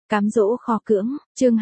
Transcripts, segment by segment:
Cám dỗ kho cưỡng, chương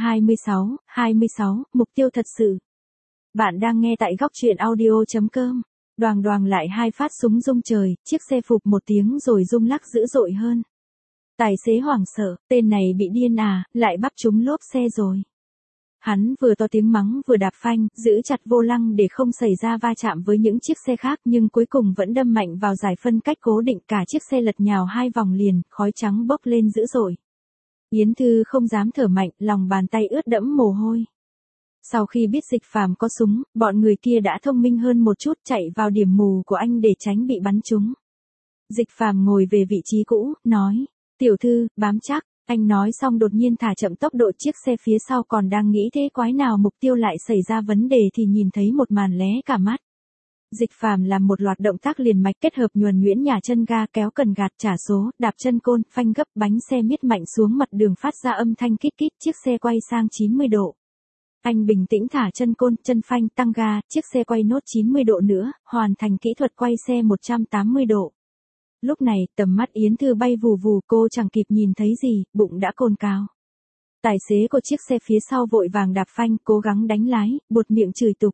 26, mục tiêu thật sự. Bạn đang nghe tại góc truyện audio.com. Đoàng đoàng lại hai phát súng rung trời, chiếc xe phụp một tiếng rồi rung lắc dữ dội hơn. Tài xế hoảng sợ, tên này bị điên à, lại bắp trúng lốp xe rồi. Hắn vừa to tiếng mắng vừa đạp phanh, giữ chặt vô lăng để không xảy ra va chạm với những chiếc xe khác nhưng cuối cùng vẫn đâm mạnh vào giải phân cách cố định, cả chiếc xe lật nhào hai vòng liền, khói trắng bốc lên dữ dội. Yến Thư không dám thở mạnh, lòng bàn tay ướt đẫm mồ hôi. Sau khi biết Dịch Phàm có súng, bọn người kia đã thông minh hơn một chút, chạy vào điểm mù của anh để tránh bị bắn trúng. Dịch Phàm ngồi về vị trí cũ, nói, tiểu thư, bám chắc. Anh nói xong đột nhiên thả chậm tốc độ, chiếc xe phía sau còn đang nghĩ thế quái nào mục tiêu lại xảy ra vấn đề thì nhìn thấy một màn lé cả mắt. Dịch Phàm làm một loạt động tác liền mạch kết hợp nhuần nhuyễn, nhả chân ga, kéo cần gạt, trả số, đạp chân côn, phanh gấp, bánh xe miết mạnh xuống mặt đường phát ra âm thanh kít kít, chiếc xe quay sang 90 độ. Anh bình tĩnh thả chân côn, chân phanh, tăng ga, chiếc xe quay nốt 90 độ nữa, hoàn thành kỹ thuật quay xe 180 độ. Lúc này, tầm mắt Yến Thư bay vù vù, cô chẳng kịp nhìn thấy gì, bụng đã cồn cào. Tài xế của chiếc xe phía sau vội vàng đạp phanh, cố gắng đánh lái, buột miệng chửi tục.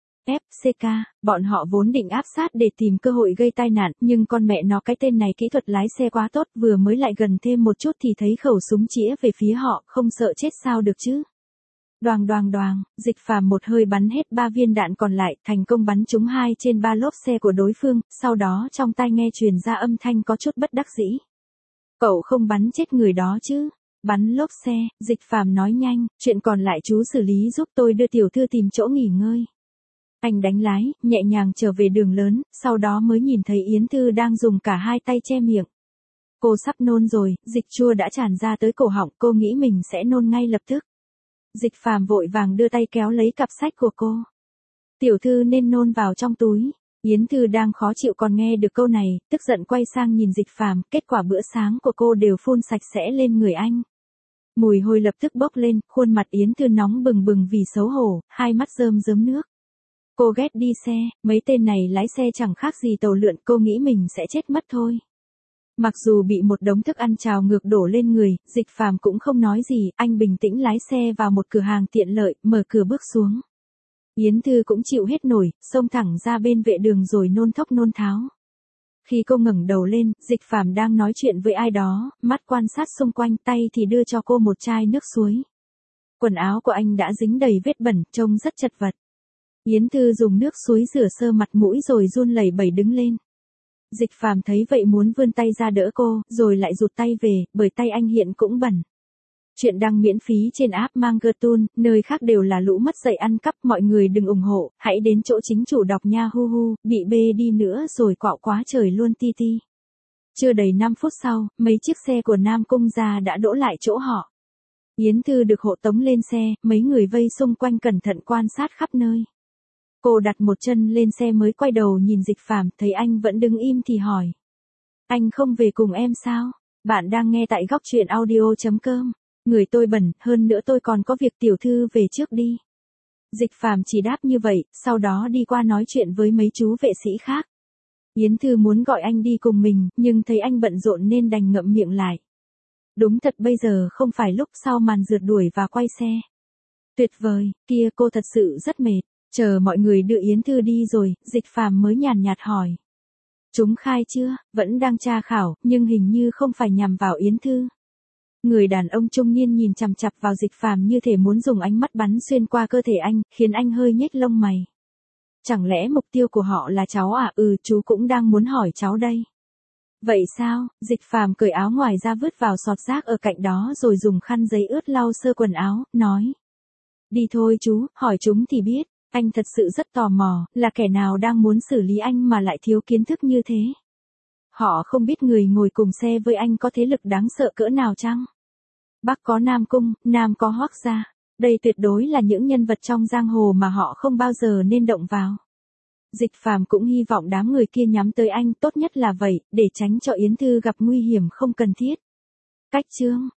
FCK, bọn họ vốn định áp sát để tìm cơ hội gây tai nạn, nhưng con mẹ nó cái tên này kỹ thuật lái xe quá tốt, vừa mới lại gần thêm một chút thì thấy khẩu súng chĩa về phía họ, không sợ chết sao được chứ. Đoàng đoàng đoàng, Dịch Phàm một hơi bắn hết 3 viên đạn còn lại, thành công bắn trúng 2 trên 3 lốp xe của đối phương, sau đó trong tai nghe truyền ra âm thanh có chút bất đắc dĩ. Cậu không bắn chết người đó chứ? Bắn lốp xe, Dịch Phàm nói nhanh, chuyện còn lại chú xử lý giúp, tôi đưa tiểu thư tìm chỗ nghỉ ngơi. Anh đánh lái, nhẹ nhàng trở về đường lớn, sau đó mới nhìn thấy Yến Thư đang dùng cả hai tay che miệng. Cô sắp nôn rồi, dịch chua đã tràn ra tới cổ họng, cô nghĩ mình sẽ nôn ngay lập tức. Dịch Phàm vội vàng đưa tay kéo lấy cặp sách của cô. Tiểu thư nên nôn vào trong túi. Yến Thư đang khó chịu còn nghe được câu này, tức giận quay sang nhìn Dịch Phàm, kết quả bữa sáng của cô đều phun sạch sẽ lên người anh. Mùi hôi lập tức bốc lên, khuôn mặt Yến Thư nóng bừng bừng vì xấu hổ, hai mắt rơm rớm nước. Cô ghét đi xe, mấy tên này lái xe chẳng khác gì tàu lượn, cô nghĩ mình sẽ chết mất thôi. Mặc dù bị một đống thức ăn trào ngược đổ lên người, Dịch Phàm cũng không nói gì, anh bình tĩnh lái xe vào một cửa hàng tiện lợi, mở cửa bước xuống. Yến Thư cũng chịu hết nổi, xông thẳng ra bên vệ đường rồi nôn thốc nôn tháo. Khi cô ngẩng đầu lên, Dịch Phàm đang nói chuyện với ai đó, mắt quan sát xung quanh, tay thì đưa cho cô một chai nước suối. Quần áo của anh đã dính đầy vết bẩn, trông rất chật vật. Yến Thư dùng nước suối rửa sơ mặt mũi rồi run lẩy bẩy đứng lên. Dịch Phàm thấy vậy muốn vươn tay ra đỡ cô, rồi lại rụt tay về, bởi tay anh hiện cũng bẩn. Chuyện đăng miễn phí trên app Mangertun, nơi khác đều là lũ mất dạy ăn cắp, mọi người đừng ủng hộ, hãy đến chỗ chính chủ đọc nha, hu hu, bị bê đi nữa rồi quạo quá trời luôn ti ti. Chưa đầy 5 phút sau, mấy chiếc xe của Nam Cung gia đã đỗ lại chỗ họ. Yến Thư được hộ tống lên xe, mấy người vây xung quanh cẩn thận quan sát khắp nơi. Cô đặt một chân lên xe mới quay đầu nhìn Dịch Phàm, thấy anh vẫn đứng im thì hỏi. Anh không về cùng em sao? Bạn đang nghe tại góc truyện audio.com. Người tôi bẩn, hơn nữa tôi còn có việc, tiểu thư về trước đi. Dịch Phàm chỉ đáp như vậy, sau đó đi qua nói chuyện với mấy chú vệ sĩ khác. Yến Thư muốn gọi anh đi cùng mình, nhưng thấy anh bận rộn nên đành ngậm miệng lại. Đúng thật bây giờ không phải lúc sau màn rượt đuổi và quay xe. Tuyệt vời, kia cô thật sự rất mệt. Chờ mọi người đưa Yến Thư đi rồi, Dịch Phàm mới nhàn nhạt hỏi. Chúng khai chưa? Vẫn đang tra khảo, nhưng hình như không phải nhằm vào Yến Thư. Người đàn ông trung niên nhìn chằm chằm vào Dịch Phàm như thể muốn dùng ánh mắt bắn xuyên qua cơ thể anh, khiến anh hơi nhếch lông mày. Chẳng lẽ mục tiêu của họ là cháu à? Chú cũng đang muốn hỏi cháu đây. Vậy sao? Dịch Phàm cởi áo ngoài ra vứt vào sọt rác ở cạnh đó rồi dùng khăn giấy ướt lau sơ quần áo, nói. Đi thôi chú, hỏi chúng thì biết. Anh thật sự rất tò mò, là kẻ nào đang muốn xử lý anh mà lại thiếu kiến thức như thế. Họ không biết người ngồi cùng xe với anh có thế lực đáng sợ cỡ nào chăng? Bắc có Nam Cung, Nam có Hoắc gia. Đây tuyệt đối là những nhân vật trong giang hồ mà họ không bao giờ nên động vào. Dịch Phàm cũng hy vọng đám người kia nhắm tới anh, tốt nhất là vậy, để tránh cho Yến Thư gặp nguy hiểm không cần thiết. Cách chương,